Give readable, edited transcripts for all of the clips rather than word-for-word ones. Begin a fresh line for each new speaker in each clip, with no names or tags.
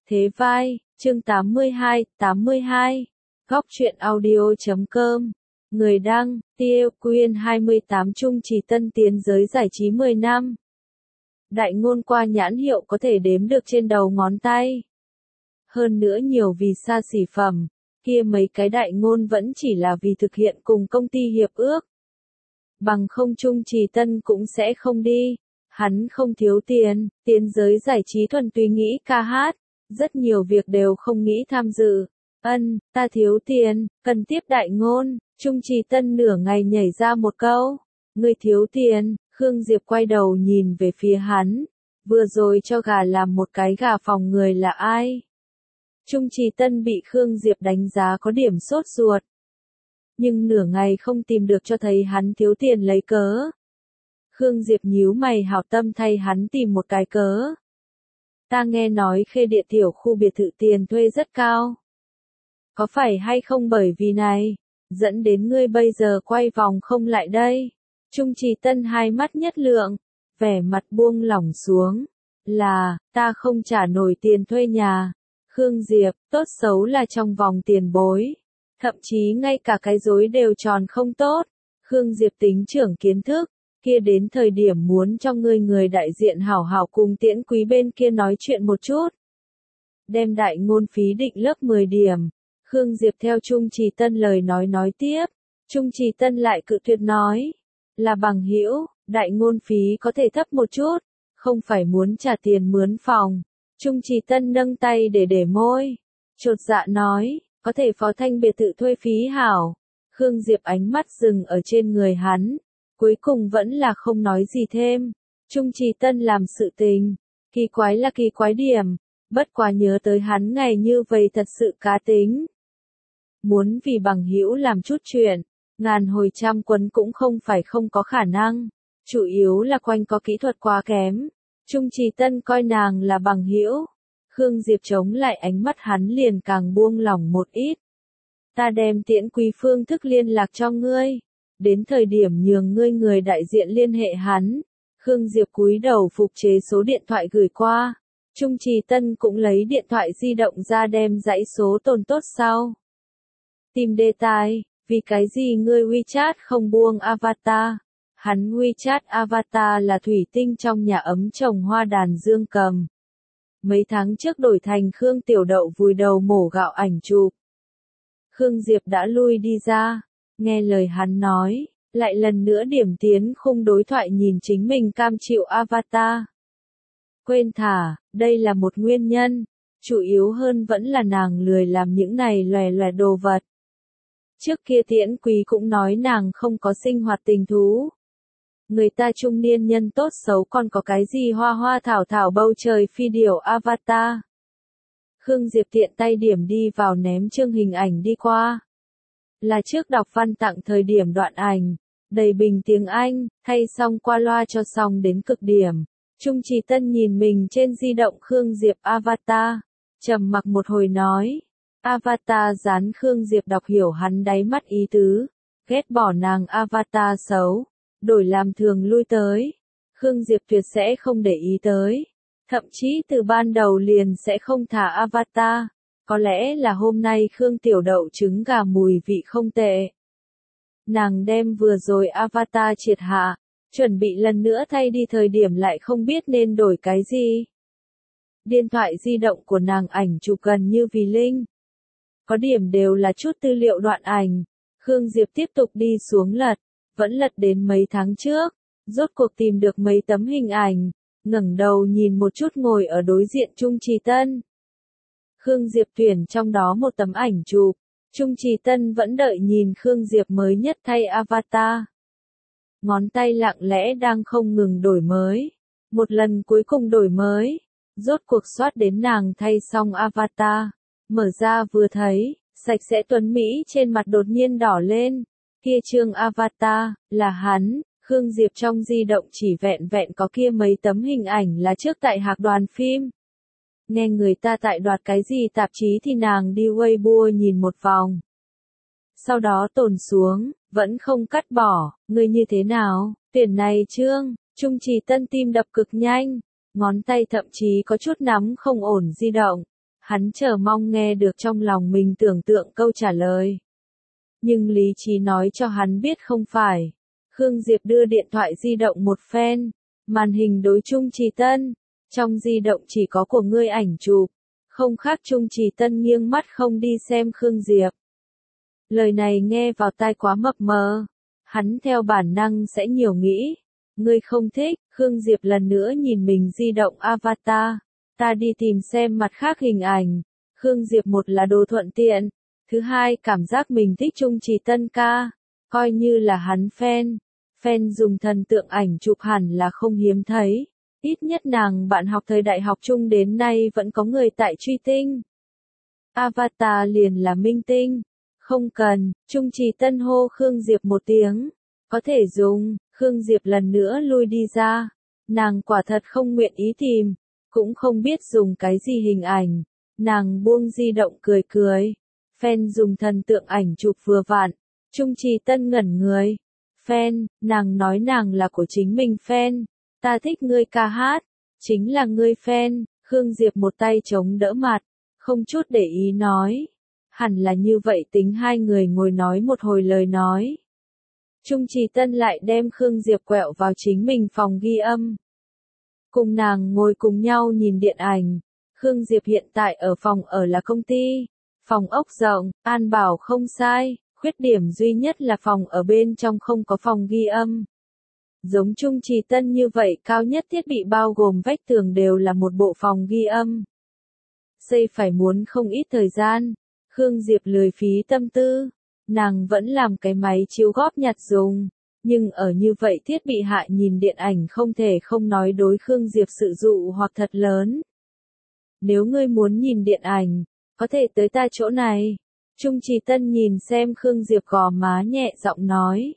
Thế vai, chương 82. Góc truyện audio.com. Người đăng, Tiêu Quyên 28 Trung Trì Tân tiến giới giải trí 10 năm. Đại ngôn qua nhãn hiệu có thể đếm được trên đầu ngón tay. Hơn nữa nhiều vì xa xỉ phẩm, kia mấy cái đại ngôn vẫn chỉ là vì thực hiện cùng công ty hiệp ước. Bằng không Trung Trì Tân cũng sẽ không đi. Hắn không thiếu tiền, tiến giới giải trí thuần túy nghĩ ca hát, rất nhiều việc đều không nghĩ tham dự. Ta thiếu tiền, cần tiếp đại ngôn. Trung Trì Tân nửa ngày nhảy ra một câu. Ngươi thiếu tiền. Khương Diệp quay đầu nhìn về phía hắn. Vừa rồi cho gà làm một cái gà phòng người là ai? Trung Trì Tân bị Khương Diệp đánh giá có điểm sốt ruột. Nhưng nửa ngày không tìm được cho thấy hắn thiếu tiền lấy cớ. Khương Diệp nhíu mày hảo tâm thay hắn tìm một cái cớ. Ta nghe nói Khê Địa tiểu khu biệt thự tiền thuê rất cao. Có phải hay không bởi vì này, dẫn đến ngươi bây giờ quay vòng không lại đây? Trung Trì Tân hai mắt nhất lượng, vẻ mặt buông lỏng xuống. Là, ta không trả nổi tiền thuê nhà. Khương Diệp, tốt xấu là trong vòng tiền bối. Thậm chí ngay cả cái rối đều tròn không tốt. Khương Diệp tính trưởng kiến thức. Kia đến thời điểm muốn cho người đại diện hảo hảo cùng Tiễn Quý bên kia nói chuyện một chút. Đem đại ngôn phí định lớp 10 điểm. Khương Diệp theo Trung Trì Tân lời nói tiếp. Trung Trì Tân lại cự tuyệt nói. Là bằng hữu, đại ngôn phí có thể thấp một chút. Không phải muốn trả tiền mướn phòng. Trung Trì Tân nâng tay để môi. Chột dạ nói, có thể Phó Thanh biệt thự thuê phí hảo. Khương Diệp ánh mắt dừng ở trên người hắn. Cuối cùng vẫn là không nói gì thêm. Trung Trì Tân làm sự tình. Kỳ quái là kỳ quái điểm. Bất quá nhớ tới hắn ngày như vậy thật sự cá tính. Muốn vì bằng hữu làm chút chuyện. Ngàn hồi trăm quấn cũng không phải không có khả năng. Chủ yếu là quanh có kỹ thuật quá kém. Trung Trì Tân coi nàng là bằng hữu. Khương Diệp chống lại ánh mắt hắn liền càng buông lỏng một ít. Ta đem Tiễn Quý phương thức liên lạc cho ngươi. Đến thời điểm nhường ngươi người đại diện liên hệ hắn. Khương Diệp cúi đầu phục chế số điện thoại gửi qua. Trung Trì Tân cũng lấy điện thoại di động ra đem dãy số tồn tốt sau. Tìm đề tài, vì cái gì ngươi WeChat không buông avatar? Hắn WeChat avatar là thủy tinh trong nhà ấm trồng hoa đàn dương cầm. Mấy tháng trước đổi thành Khương Tiểu Đậu vùi đầu mổ gạo ảnh chụp. Khương Diệp đã lui đi ra. Nghe lời hắn nói, lại lần nữa điểm tiến khung đối thoại nhìn chính mình cam chịu avatar. Quên thả, đây là một nguyên nhân, chủ yếu hơn vẫn là nàng lười làm những này lòe lòe đồ vật. Trước kia Tiễn Quý cũng nói nàng không có sinh hoạt tình thú. Người ta trung niên nhân tốt xấu còn có cái gì hoa hoa thảo thảo bầu trời phi điểu avatar. Khương Diệp tiện tay điểm đi vào ném chương hình ảnh đi qua. Là trước đọc văn tặng thời điểm đoạn ảnh, đầy bình tiếng Anh, thay xong qua loa cho xong đến cực điểm. Trung Trì Tân nhìn mình trên di động Khương Diệp avatar, trầm mặc một hồi nói. Avatar dán Khương Diệp đọc hiểu hắn đáy mắt ý tứ, ghét bỏ nàng avatar xấu, đổi làm thường lui tới. Khương Diệp tuyệt sẽ không để ý tới, thậm chí từ ban đầu liền sẽ không thả avatar. Có lẽ là hôm nay Khương Tiểu Đậu trứng gà mùi vị không tệ. Nàng đem vừa rồi avatar triệt hạ, chuẩn bị lần nữa thay đi thời điểm lại không biết nên đổi cái gì. Điện thoại di động của nàng ảnh chụp gần như vì linh. Có điểm đều là chút tư liệu đoạn ảnh. Khương Diệp tiếp tục đi xuống lật, vẫn lật đến mấy tháng trước, rốt cuộc tìm được mấy tấm hình ảnh, ngẩng đầu nhìn một chút ngồi ở đối diện Trung Trì Tân. Khương Diệp tuyển trong đó một tấm ảnh chụp, Trung Trì Tân vẫn đợi nhìn Khương Diệp mới nhất thay avatar. Ngón tay lặng lẽ đang không ngừng đổi mới. Một lần cuối cùng đổi mới, rốt cuộc soát đến nàng thay xong avatar. Mở ra vừa thấy, sạch sẽ tuấn Mỹ trên mặt đột nhiên đỏ lên. Kia chương avatar, là hắn. Khương Diệp trong di động chỉ vẹn có kia mấy tấm hình ảnh là trước tại hạc đoàn phim. Nghe người ta tại đoạt cái gì tạp chí thì nàng đi Weibo nhìn một vòng. Sau đó tồn xuống, vẫn không cắt bỏ, ngươi như thế nào, tuyển này chương, Trung Trì Tân tim đập cực nhanh, ngón tay thậm chí có chút nắm không ổn di động. Hắn chờ mong nghe được trong lòng mình tưởng tượng câu trả lời. Nhưng lý trí nói cho hắn biết không phải. Khương Diệp đưa điện thoại di động một phen, màn hình đối Trung Trì Tân. Trong di động chỉ có của ngươi ảnh chụp, không khác. Trung Trì Tân nghiêng mắt không đi xem Khương Diệp. Lời này nghe vào tai quá mập mờ. Hắn theo bản năng sẽ nhiều nghĩ. Ngươi không thích. Khương Diệp lần nữa nhìn mình di động avatar. Ta đi tìm xem mặt khác hình ảnh. Khương Diệp một là đồ thuận tiện. Thứ hai cảm giác mình thích Trung Trì Tân ca. Coi như là hắn fan. Fan dùng thần tượng ảnh chụp hẳn là không hiếm thấy. Ít nhất nàng bạn học thời đại học chung đến nay vẫn có người tại truy tinh. Avatar liền là minh tinh. Không cần. Trung Trì Tân hô Khương Diệp một tiếng. Có thể dùng. Khương Diệp lần nữa lui đi ra. Nàng quả thật không nguyện ý tìm. Cũng không biết dùng cái gì hình ảnh. Nàng buông di động cười cười. Fan dùng thần tượng ảnh chụp vừa vặn. Trung Trì Tân ngẩn người. Fan, nàng nói nàng là của chính mình fan. Ta thích ngươi ca hát. Chính là ngươi fan. Khương Diệp một tay chống đỡ mặt. Không chút để ý nói. Hẳn là như vậy tính hai người ngồi nói một hồi lời nói. Trung Trì Tân lại đem Khương Diệp quẹo vào chính mình phòng ghi âm. Cùng nàng ngồi cùng nhau nhìn điện ảnh. Khương Diệp hiện tại ở phòng ở là công ty. Phòng ốc rộng, an bảo không sai. Khuyết điểm duy nhất là phòng ở bên trong không có phòng ghi âm. Giống Trung Trì Tân như vậy cao nhất thiết bị bao gồm vách tường đều là một bộ phòng ghi âm. Xây phải muốn không ít thời gian. Khương Diệp lười phí tâm tư. Nàng vẫn làm cái máy chiếu góp nhặt dùng. Nhưng ở như vậy thiết bị hạ nhìn điện ảnh không thể không nói đối Khương Diệp sự dụ hoặc thật lớn. Nếu ngươi muốn nhìn điện ảnh, có thể tới ta chỗ này. Trung Trì Tân nhìn xem Khương Diệp gò má nhẹ giọng nói.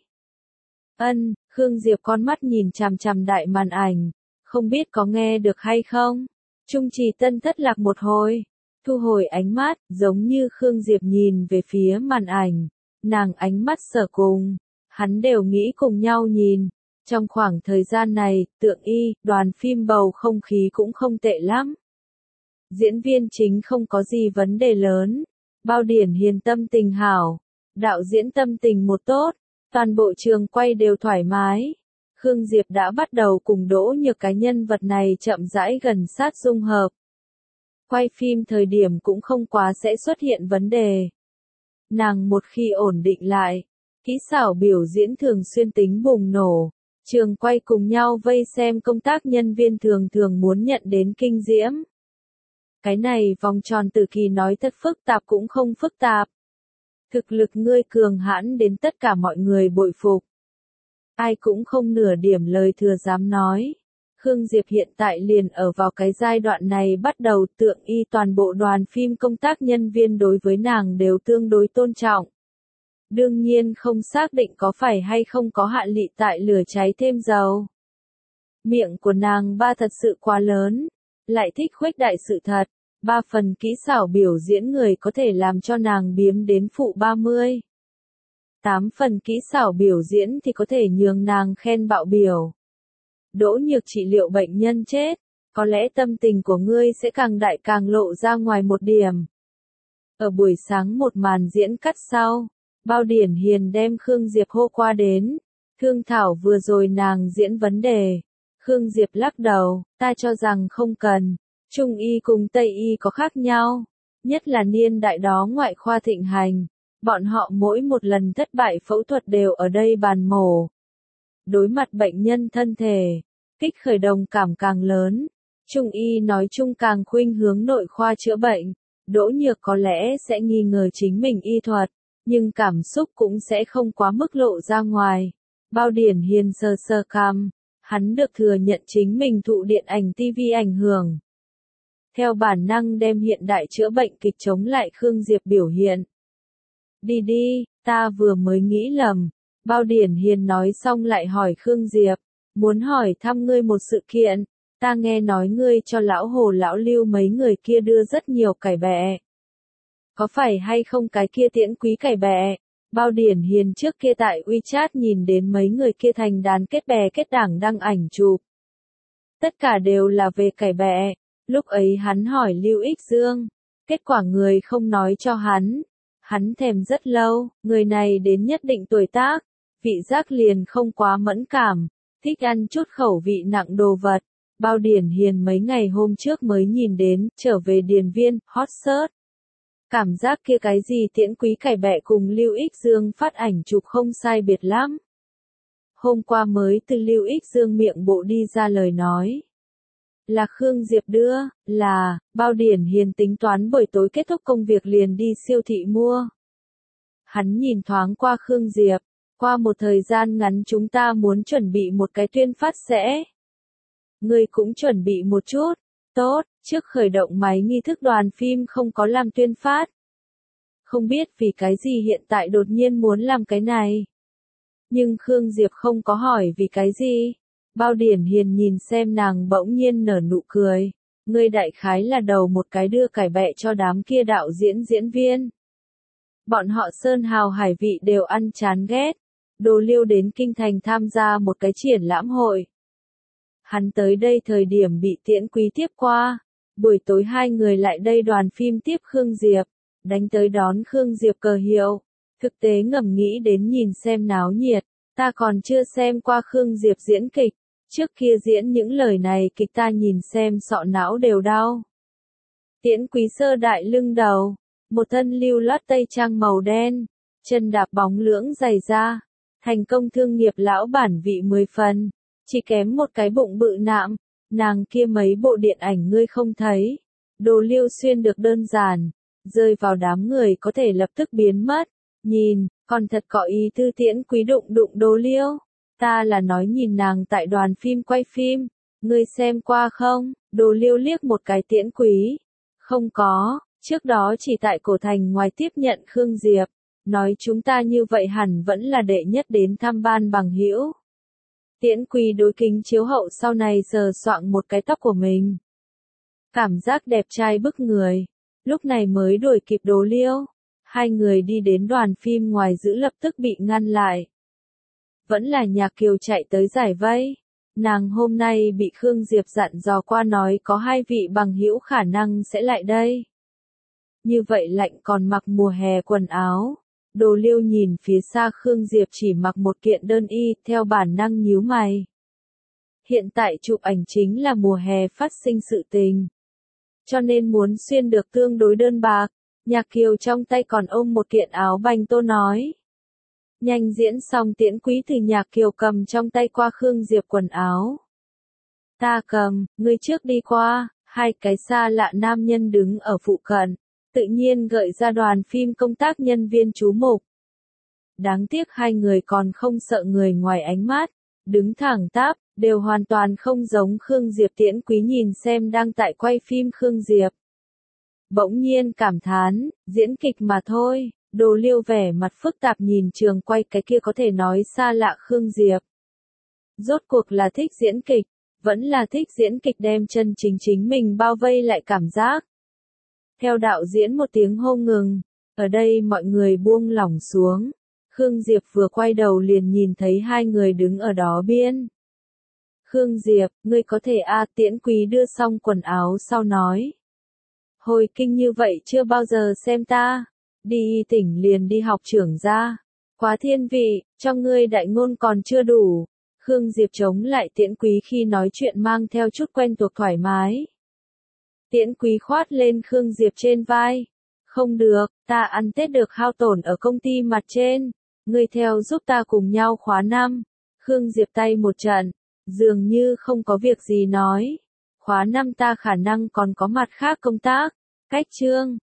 Ân, Khương Diệp con mắt nhìn chằm chằm đại màn ảnh. Không biết có nghe được hay không? Trung Trì Tân thất lạc một hồi. Thu hồi ánh mắt, giống như Khương Diệp nhìn về phía màn ảnh. Nàng ánh mắt sở cùng. Hắn đều nghĩ cùng nhau nhìn. Trong khoảng thời gian này, Tượng Y, đoàn phim bầu không khí cũng không tệ lắm. Diễn viên chính không có gì vấn đề lớn. Bao Điển Hiền tâm tình hảo. Đạo diễn tâm tình một tốt. Toàn bộ trường quay đều thoải mái. Khương Diệp đã bắt đầu cùng Đỗ Nhược cái nhân vật này chậm rãi gần sát dung hợp. Quay phim thời điểm cũng không quá sẽ xuất hiện vấn đề. Nàng một khi ổn định lại, kỹ xảo biểu diễn thường xuyên tính bùng nổ. Trường quay cùng nhau vây xem công tác nhân viên thường thường muốn nhận đến kinh diễm. Cái này vòng tròn Tử Kỳ nói thật phức tạp cũng không phức tạp. Thực lực ngươi cường hãn đến tất cả mọi người bội phục. Ai cũng không nửa điểm lời thừa dám nói. Khương Diệp hiện tại liền ở vào cái giai đoạn này bắt đầu Tượng Y toàn bộ đoàn phim công tác nhân viên đối với nàng đều tương đối tôn trọng. Đương nhiên không xác định có phải hay không có hạn lị tại lửa cháy thêm dầu. Miệng của nàng ba thật sự quá lớn, lại thích khuếch đại sự thật. 3 phần kỹ xảo biểu diễn người có thể làm cho nàng biếm đến phụ 30. 8 phần kỹ xảo biểu diễn thì có thể nhường nàng khen bạo biểu. Đỗ Nhược trị liệu bệnh nhân chết, có lẽ tâm tình của ngươi sẽ càng đại càng lộ ra ngoài một điểm. Ở buổi sáng một màn diễn cắt sau, Bao Điển Hiền đem Khương Diệp hô qua đến. Thương thảo vừa rồi nàng diễn vấn đề. Khương Diệp lắc đầu, ta cho rằng không cần. Trung y cùng Tây y có khác nhau. Nhất là niên đại đó ngoại khoa thịnh hành. Bọn họ mỗi một lần thất bại phẫu thuật đều ở đây bàn mổ. Đối mặt bệnh nhân thân thể, kích khởi đồng cảm càng lớn. Trung y nói chung càng khuynh hướng nội khoa chữa bệnh. Đỗ Nhược có lẽ sẽ nghi ngờ chính mình y thuật, nhưng cảm xúc cũng sẽ không quá mức lộ ra ngoài. Bao Điển Hiền sờ sờ cằm, hắn được thừa nhận chính mình thụ điện ảnh TV ảnh hưởng. Theo bản năng đem hiện đại chữa bệnh kịch chống lại Khương Diệp biểu hiện. Đi đi, ta vừa mới nghĩ lầm. Bao Điển Hiền nói xong lại hỏi Khương Diệp, muốn hỏi thăm ngươi một sự kiện. Ta nghe nói ngươi cho lão Hồ lão Lưu mấy người kia đưa rất nhiều cải bẹ. Có phải hay không cái kia Tiễn Quý cải bẹ? Bao Điển Hiền trước kia tại WeChat nhìn đến mấy người kia thành đàn kết bè kết đảng đăng ảnh chụp. Tất cả đều là về cải bẹ. Lúc ấy hắn hỏi Lưu Ích Dương, Kết quả người không nói cho hắn thèm rất lâu, người này đến nhất định tuổi tác, vị giác liền không quá mẫn cảm, thích ăn chút khẩu vị nặng đồ vật. Bao Điển Hiền mấy ngày hôm trước mới nhìn đến, trở về điền viên, hot search. Cảm giác kia cái gì Tiễn Quý cải bẹ cùng Lưu Ích Dương phát ảnh chụp không sai biệt lắm. Hôm qua mới từ Lưu Ích Dương miệng bộ đi ra lời nói. Là Khương Diệp đưa, Bao Điển Hiền tính toán buổi tối kết thúc công việc liền đi siêu thị mua. Hắn nhìn thoáng qua Khương Diệp, qua một thời gian ngắn chúng ta muốn chuẩn bị một cái tuyên phát sẽ. Ngươi cũng chuẩn bị một chút, tốt, trước khởi động máy nghi thức đoàn phim không có làm tuyên phát. Không biết vì cái gì hiện tại đột nhiên muốn làm cái này. Nhưng Khương Diệp không có hỏi vì cái gì. Bao Điển Hiền nhìn xem nàng bỗng nhiên nở nụ cười. Ngươi đại khái là đầu một cái đưa cải bẹ cho đám kia đạo diễn viên. Bọn họ sơn hào hải vị đều ăn chán ghét. Đồ Liêu đến Kinh Thành tham gia một cái triển lãm hội. Hắn tới đây thời điểm bị Tiễn Quý tiếp qua. Buổi tối hai người lại đây đoàn phim tiếp Khương Diệp. Đánh tới đón Khương Diệp cờ hiệu. Thực tế ngầm nghĩ đến nhìn xem náo nhiệt. Ta còn chưa xem qua Khương Diệp diễn kịch. Trước kia diễn những lời này kịch ta nhìn xem sọ não đều đau. Tiễn Quý sơ đại lưng đầu. Một thân lưu loát tây trang màu đen. Chân đạp bóng lưỡng dày da. Thành công thương nghiệp lão bản vị 10 phần. Chỉ kém một cái bụng bự nạm. Nàng kia mấy bộ điện ảnh ngươi không thấy. Đồ Liêu xuyên được đơn giản. Rơi vào đám người có thể lập tức biến mất. Nhìn, còn thật có ý tư Tiễn Quý đụng Đồ Liêu. Ta là nói nhìn nàng tại đoàn phim quay phim. Ngươi xem qua không? Đồ Liêu liếc một cái Tiễn Quý. Không có, trước đó chỉ tại cổ thành ngoài tiếp nhận Khương Diệp. Nói chúng ta như vậy hẳn vẫn là đệ nhất đến thăm ban bằng hữu. Tiễn Quý đối kính chiếu hậu sau này sờ soạng một cái tóc của mình. Cảm giác đẹp trai bức người. Lúc này mới đuổi kịp Đồ Liêu. Hai người đi đến đoàn phim ngoài giữ lập tức bị ngăn lại. Vẫn là Nhạc Kiều chạy tới giải vây. Nàng hôm nay bị Khương Diệp dặn dò qua nói có hai vị bằng hữu khả năng sẽ lại đây. Như vậy lạnh còn mặc mùa hè quần áo. Đồ Liêu nhìn phía xa Khương Diệp chỉ mặc một kiện đơn y, theo bản năng nhíu mày. Hiện tại chụp ảnh chính là mùa hè phát sinh sự tình. Cho nên muốn xuyên được tương đối đơn bạc. Nhạc Kiều trong tay còn ôm một kiện áo banh tô nói. Nhanh diễn xong Tiễn Quý từ Nhạc Kiều cầm trong tay qua Khương Diệp quần áo. Ta cầm, ngươi trước đi qua, hai cái xa lạ nam nhân đứng ở phụ cận. Tự nhiên gợi ra đoàn phim công tác nhân viên chú mục. Đáng tiếc hai người còn không sợ người ngoài ánh mắt, đứng thẳng tắp, đều hoàn toàn không giống Khương Diệp. Tiễn Quý nhìn xem đang tại quay phim Khương Diệp. Bỗng nhiên cảm thán, diễn kịch mà thôi. Đồ Liêu vẻ mặt phức tạp nhìn trường quay cái kia có thể nói xa lạ Khương Diệp. Rốt cuộc là thích diễn kịch, vẫn là thích diễn kịch đem chân chính mình bao vây lại cảm giác. Theo đạo diễn một tiếng hô ngừng, ở đây mọi người buông lỏng xuống. Khương Diệp vừa quay đầu liền nhìn thấy hai người đứng ở đó biên. Khương Diệp, ngươi có thể Tiễn Quý đưa xong quần áo sau nói. Hồi kinh như vậy chưa bao giờ xem ta. Đi tỉnh liền đi học trưởng gia. Quá thiên vị, cho ngươi đại ngôn còn chưa đủ. Khương Diệp chống lại Tiễn Quý khi nói chuyện mang theo chút quen thuộc thoải mái. Tiễn Quý khoát lên Khương Diệp trên vai. Không được, ta ăn Tết được hao tổn ở công ty mặt trên. Ngươi theo giúp ta cùng nhau khóa 5. Khương Diệp tay một trận, dường như không có việc gì nói. Khóa 5 ta khả năng còn có mặt khác công tác. Cách chương.